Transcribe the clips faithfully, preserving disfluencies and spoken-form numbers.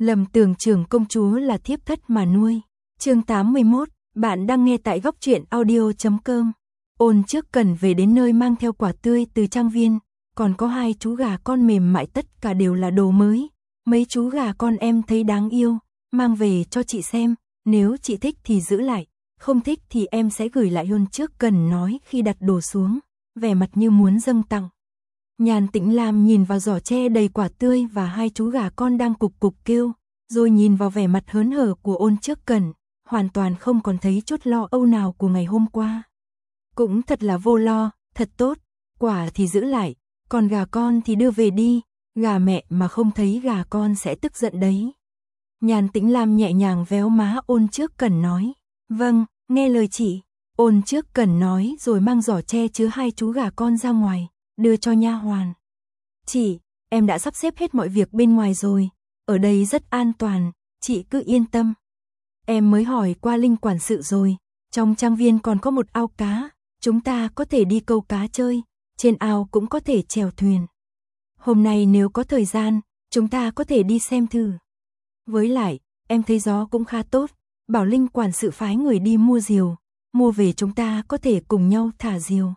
Lầm tưởng trưởng công chúa là thiếp thất mà nuôi. Chương tám mươi mốt, bạn đang nghe tại góc truyện audio chấm com. Ôn Trước Cần về đến nơi mang theo quả tươi từ trang viên, còn có hai chú gà con mềm mại, tất cả đều là đồ mới. Mấy chú gà con em thấy đáng yêu, mang về cho chị xem, nếu chị thích thì giữ lại, không thích thì em sẽ gửi lại. Ôn Trước Cần nói khi đặt đồ xuống, vẻ mặt như muốn dâng tặng. Nhan Tĩnh Lam nhìn vào giỏ tre đầy quả tươi và hai chú gà con đang cục cục kêu, rồi nhìn vào vẻ mặt hớn hở của Ôn Trước Cần, hoàn toàn không còn thấy chút lo âu nào của ngày hôm qua. Cũng thật là vô lo, thật tốt, quả thì giữ lại, còn gà con thì đưa về đi, gà mẹ mà không thấy gà con sẽ tức giận đấy. Nhan Tĩnh Lam nhẹ nhàng véo má Ôn Trước Cần nói, vâng, nghe lời chị. Ôn Trước Cần nói rồi mang giỏ tre chứa hai chú gà con ra ngoài, đưa cho nha hoàn. Chị, em đã sắp xếp hết mọi việc bên ngoài rồi, ở đây rất an toàn, chị cứ yên tâm. Em mới hỏi qua Linh quản sự rồi, trong trang viên còn có một ao cá, chúng ta có thể đi câu cá chơi, trên ao cũng có thể chèo thuyền. Hôm nay nếu có thời gian, chúng ta có thể đi xem thử. Với lại, em thấy gió cũng khá tốt, bảo Linh quản sự phái người đi mua diều, mua về chúng ta có thể cùng nhau thả diều.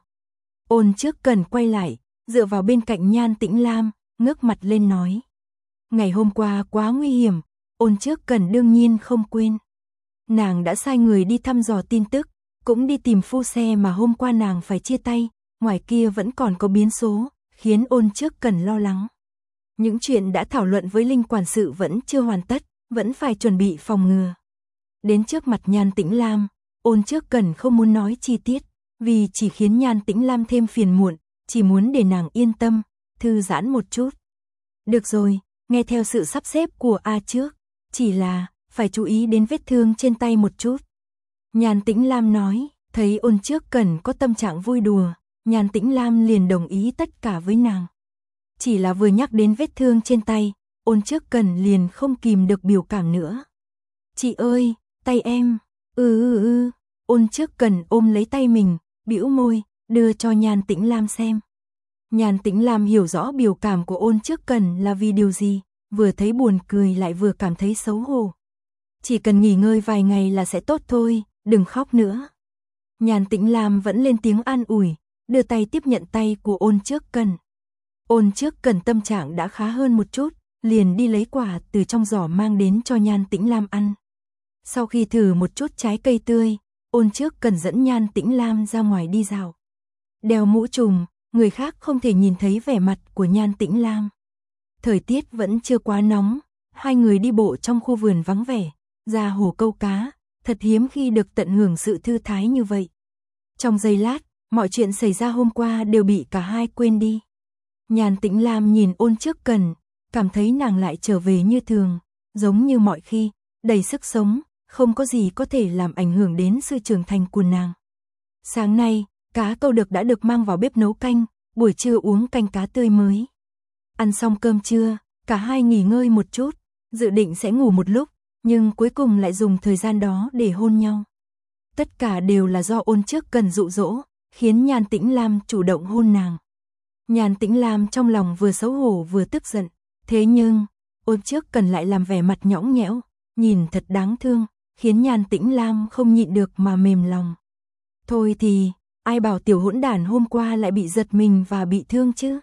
Ôn Trước Cần quay lại, dựa vào bên cạnh Nhan Tĩnh Lam, ngước mặt lên nói. Ngày hôm qua quá nguy hiểm, Ôn Trước Cần đương nhiên không quên. Nàng đã sai người đi thăm dò tin tức, cũng đi tìm phu xe mà hôm qua nàng phải chia tay, ngoài kia vẫn còn có biến số, khiến Ôn Trước Cần lo lắng. Những chuyện đã thảo luận với Linh quản sự vẫn chưa hoàn tất, vẫn phải chuẩn bị phòng ngừa. Đến trước mặt Nhan Tĩnh Lam, Ôn Trước Cần không muốn nói chi tiết, vì chỉ khiến Nhan Tĩnh Lam thêm phiền muộn, chỉ muốn để nàng yên tâm, thư giãn một chút. Được rồi, nghe theo sự sắp xếp của A trước, chỉ là phải chú ý đến vết thương trên tay một chút. Nhan Tĩnh Lam nói, thấy Ôn Trước Cần có tâm trạng vui đùa, Nhan Tĩnh Lam liền đồng ý tất cả với nàng. Chỉ là vừa nhắc đến vết thương trên tay, Ôn Trước Cần liền không kìm được biểu cảm nữa. Chị ơi, tay em, ừ ừ ừ, Ôn Trước Cần ôm lấy tay mình, bĩu môi, đưa cho Nhan Tĩnh Lam xem. Nhan Tĩnh Lam hiểu rõ biểu cảm của Ôn Trước Cần là vì điều gì, vừa thấy buồn cười lại vừa cảm thấy xấu hổ. Chỉ cần nghỉ ngơi vài ngày là sẽ tốt thôi, đừng khóc nữa. Nhan Tĩnh Lam vẫn lên tiếng an ủi, đưa tay tiếp nhận tay của Ôn Trước Cần. Ôn Trước Cần tâm trạng đã khá hơn một chút, liền đi lấy quả từ trong giỏ mang đến cho Nhan Tĩnh Lam ăn. Sau khi thử một chút trái cây tươi, Ôn Trước Cần dẫn Nhan Tĩnh Lam ra ngoài đi dạo. Đeo mũ trùm, người khác không thể nhìn thấy vẻ mặt của Nhan Tĩnh Lam. Thời tiết vẫn chưa quá nóng, hai người đi bộ trong khu vườn vắng vẻ, ra hồ câu cá, thật hiếm khi được tận hưởng sự thư thái như vậy. Trong giây lát, mọi chuyện xảy ra hôm qua đều bị cả hai quên đi. Nhan Tĩnh Lam nhìn Ôn Trước Cần, cảm thấy nàng lại trở về như thường, giống như mọi khi, đầy sức sống, không có gì có thể làm ảnh hưởng đến sự trưởng thành của nàng. Sáng nay, cá câu đực đã được mang vào bếp nấu canh, buổi trưa uống canh cá tươi mới. Ăn xong cơm trưa, cả hai nghỉ ngơi một chút, dự định sẽ ngủ một lúc, nhưng cuối cùng lại dùng thời gian đó để hôn nhau. Tất cả đều là do Ôn Trước Cần dụ dỗ, khiến Nhan Tĩnh Lam chủ động hôn nàng. Nhan Tĩnh Lam trong lòng vừa xấu hổ vừa tức giận, thế nhưng, Ôn Trước Cần lại làm vẻ mặt nhõng nhẽo, nhìn thật đáng thương, khiến Nhan Tĩnh Lam không nhịn được mà mềm lòng. Thôi thì, ai bảo tiểu hỗn đản hôm qua lại bị giật mình và bị thương chứ?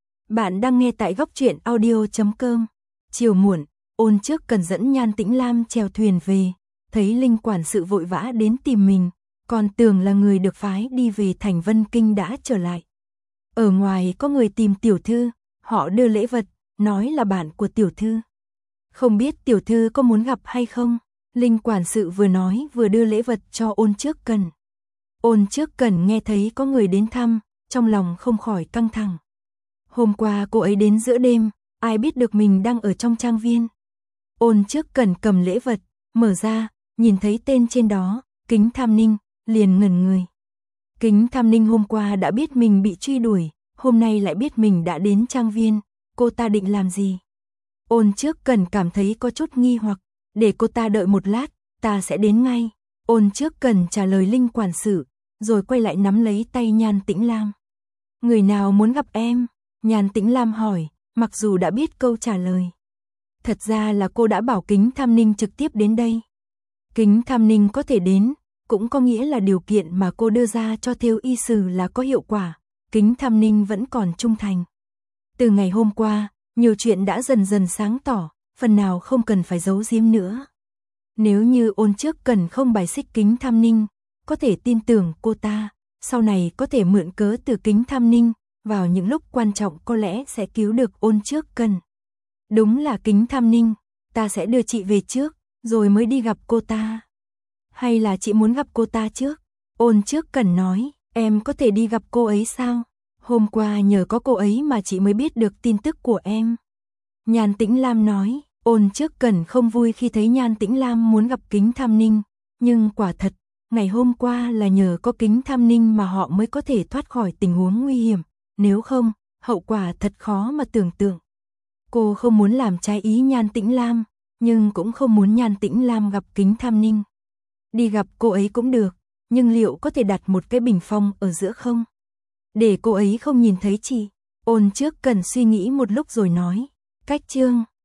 Bạn đang nghe tại góc truyện audio chấm com. Chiều muộn, Ôn Trước Cần dẫn Nhan Tĩnh Lam chèo thuyền về, thấy Linh quản sự vội vã đến tìm mình, còn tưởng là người được phái đi về thành Vân Kinh đã trở lại. Ở ngoài có người tìm tiểu thư, họ đưa lễ vật, nói là bạn của tiểu thư. Không biết tiểu thư có muốn gặp hay không? Linh quản sự vừa nói vừa đưa lễ vật cho Ôn Trước Cần. Ôn Trước Cần nghe thấy có người đến thăm, trong lòng không khỏi căng thẳng. Hôm qua cô ấy đến giữa đêm, ai biết được mình đang ở trong trang viên. Ôn Trước Cần cầm lễ vật, mở ra, nhìn thấy tên trên đó, Kính Tham Ninh, liền ngẩn người. Kính Tham Ninh hôm qua đã biết mình bị truy đuổi, hôm nay lại biết mình đã đến trang viên, cô ta định làm gì? Ôn Trước Cần cảm thấy có chút nghi hoặc, để cô ta đợi một lát, ta sẽ đến ngay. Ôn Trước Cần trả lời Linh quản sự, rồi quay lại nắm lấy tay Nhan Tĩnh Lam. Người nào muốn gặp em? Nhan Tĩnh Lam hỏi, mặc dù đã biết câu trả lời. Thật ra là cô đã bảo Kính Tham Ninh trực tiếp đến đây. Kính Tham Ninh có thể đến, cũng có nghĩa là điều kiện mà cô đưa ra cho Thêu Y Sử là có hiệu quả, Kính Tham Ninh vẫn còn trung thành. Từ ngày hôm qua, nhiều chuyện đã dần dần sáng tỏ, phần nào không cần phải giấu giếm nữa. Nếu như Ôn Trước Cần không bài xích Kính Tham Ninh, có thể tin tưởng cô ta, sau này có thể mượn cớ từ Kính Tham Ninh, vào những lúc quan trọng có lẽ sẽ cứu được Ôn Trước Cần. Đúng là Kính Tham Ninh, ta sẽ đưa chị về trước, rồi mới đi gặp cô ta. Hay là chị muốn gặp cô ta trước? Ôn Trước Cần nói, em có thể đi gặp cô ấy sao? Hôm qua nhờ có cô ấy mà chị mới biết được tin tức của em. Nhan Tĩnh Lam nói, Ôn Trước Cần không vui khi thấy Nhan Tĩnh Lam muốn gặp Kính Tham Ninh, nhưng quả thật, ngày hôm qua là nhờ có Kính Tham Ninh mà họ mới có thể thoát khỏi tình huống nguy hiểm, nếu không, hậu quả thật khó mà tưởng tượng. Cô không muốn làm trái ý Nhan Tĩnh Lam, nhưng cũng không muốn Nhan Tĩnh Lam gặp Kính Tham Ninh. Đi gặp cô ấy cũng được, nhưng liệu có thể đặt một cái bình phong ở giữa không? Để cô ấy không nhìn thấy chị. Ôn Trước Cần suy nghĩ một lúc rồi nói, cách chương